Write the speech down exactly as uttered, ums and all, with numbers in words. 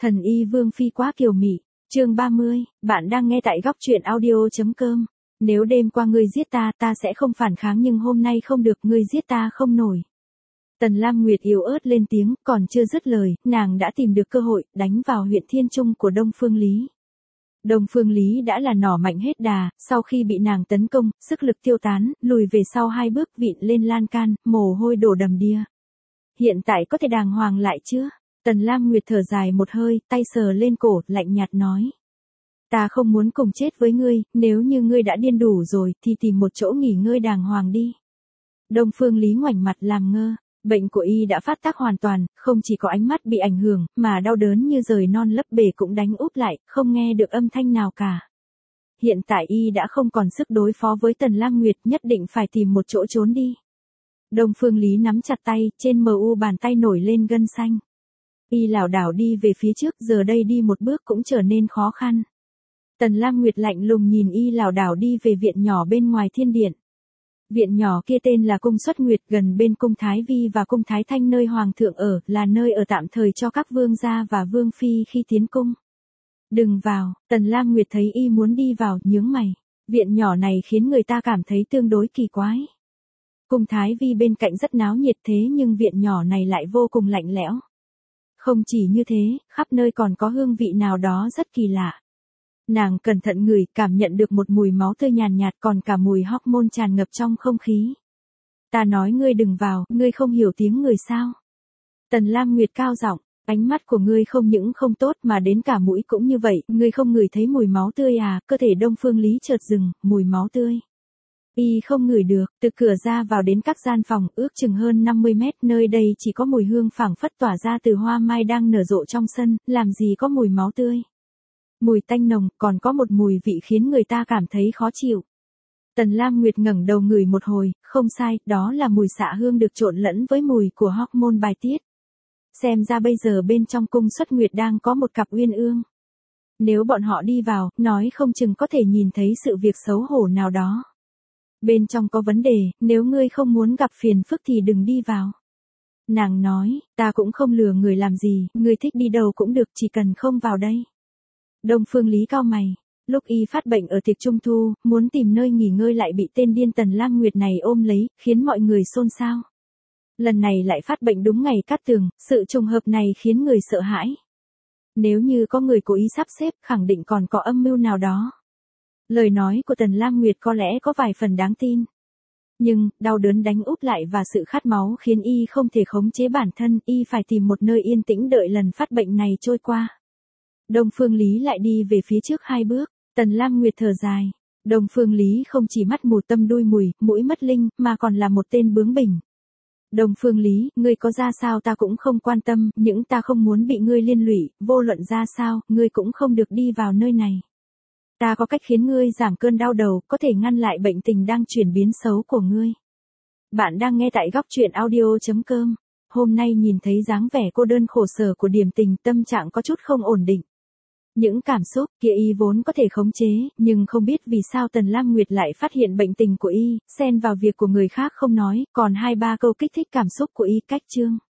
Thần y Vương Phi quá kiều mị. Chương ba mươi, bạn đang nghe tại góc truyện audio.com. Nếu đêm qua ngươi giết ta, ta sẽ không phản kháng, nhưng hôm nay không được, ngươi giết ta không nổi. Tần Lam Nguyệt yếu ớt lên tiếng, còn chưa dứt lời, nàng đã tìm được cơ hội, đánh vào huyện Thiên Trung của Đông Phương Lý. Đông Phương Lý đã là nỏ mạnh hết đà, sau khi bị nàng tấn công, sức lực tiêu tán, lùi về sau hai bước vịn lên lan can, mồ hôi đổ đầm đìa. Hiện tại có thể đàng hoàng lại chưa? Tần Lam Nguyệt thở dài một hơi, tay sờ lên cổ, lạnh nhạt nói. Ta không muốn cùng chết với ngươi, nếu như ngươi đã điên đủ rồi, thì tìm một chỗ nghỉ ngơi đàng hoàng đi. Đông Phương Lý ngoảnh mặt làm ngơ, bệnh của y đã phát tác hoàn toàn, không chỉ có ánh mắt bị ảnh hưởng, mà đau đớn như rời non lấp bể cũng đánh úp lại, không nghe được âm thanh nào cả. Hiện tại y đã không còn sức đối phó với Tần Lam Nguyệt, nhất định phải tìm một chỗ trốn đi. Đông Phương Lý nắm chặt tay, trên mờ u bàn tay nổi lên gân xanh. Y lảo đảo đi về phía trước, giờ đây đi một bước cũng trở nên khó khăn. Tần Lam Nguyệt lạnh lùng nhìn y lảo đảo đi về viện nhỏ bên ngoài thiên điện. Viện nhỏ kia tên là Cung Xuất Nguyệt, gần bên Cung Thái Vi và Cung Thái Thanh nơi Hoàng thượng ở, là nơi ở tạm thời cho các vương gia và vương phi khi tiến cung. Đừng vào, Tần Lam Nguyệt thấy y muốn đi vào, nhướng mày. Viện nhỏ này khiến người ta cảm thấy tương đối kỳ quái. Cung Thái Vi bên cạnh rất náo nhiệt, thế nhưng viện nhỏ này lại vô cùng lạnh lẽo. Không chỉ như thế, khắp nơi còn có hương vị nào đó rất kỳ lạ. Nàng cẩn thận ngửi, cảm nhận được một mùi máu tươi nhàn nhạt, còn cả mùi hormone tràn ngập trong không khí. Ta nói ngươi đừng vào, ngươi không hiểu tiếng người sao? Tần Lam Nguyệt cao giọng, ánh mắt của ngươi không những không tốt mà đến cả mũi cũng như vậy, ngươi không ngửi thấy mùi máu tươi à? Cơ thể Đông Phương Lý chợt dừng, mùi máu tươi. Y không ngửi được, từ cửa ra vào đến các gian phòng, ước chừng hơn năm mươi mét, nơi đây chỉ có mùi hương phảng phất tỏa ra từ hoa mai đang nở rộ trong sân, làm gì có mùi máu tươi. Mùi tanh nồng, còn có một mùi vị khiến người ta cảm thấy khó chịu. Tần Lam Nguyệt ngẩng đầu ngửi một hồi, không sai, đó là mùi xạ hương được trộn lẫn với mùi của hormone bài tiết. Xem ra bây giờ bên trong Cung Xuất Nguyệt đang có một cặp uyên ương. Nếu bọn họ đi vào, nói không chừng có thể nhìn thấy sự việc xấu hổ nào đó. Bên trong có vấn đề, nếu ngươi không muốn gặp phiền phức thì đừng đi vào. Nàng nói, ta cũng không lừa người làm gì, ngươi thích đi đâu cũng được, chỉ cần không vào đây. Đông Phương Lý cau mày, lúc y phát bệnh ở tiệc trung thu, muốn tìm nơi nghỉ ngơi lại bị tên điên Tần Lam Nguyệt này ôm lấy, khiến mọi người xôn xao. Lần này lại phát bệnh đúng ngày cát tường, sự trùng hợp này khiến người sợ hãi. Nếu như có người cố ý sắp xếp, khẳng định còn có âm mưu nào đó. Lời nói của Tần Lam Nguyệt có lẽ có vài phần đáng tin. Nhưng, đau đớn đánh úp lại và sự khát máu khiến y không thể khống chế bản thân, y phải tìm một nơi yên tĩnh đợi lần phát bệnh này trôi qua. Đông Phương Lý lại đi về phía trước hai bước, Tần Lam Nguyệt thở dài. Đông Phương Lý không chỉ mắt mù tâm đuôi mùi, mũi mất linh, mà còn là một tên bướng bỉnh. Đông Phương Lý, ngươi có ra sao ta cũng không quan tâm, những ta không muốn bị ngươi liên lụy, vô luận ra sao, ngươi cũng không được đi vào nơi này. Ta có cách khiến ngươi giảm cơn đau đầu, có thể ngăn lại bệnh tình đang chuyển biến xấu của ngươi. Bạn đang nghe tại góc truyện audio.com. Hôm nay nhìn thấy dáng vẻ cô đơn khổ sở của Điềm Tình, tâm trạng có chút không ổn định. Những cảm xúc kia y vốn có thể khống chế, nhưng không biết vì sao Tần Lam Nguyệt lại phát hiện bệnh tình của y, xen vào việc của người khác không nói, còn hai ba câu kích thích cảm xúc của y cách chương.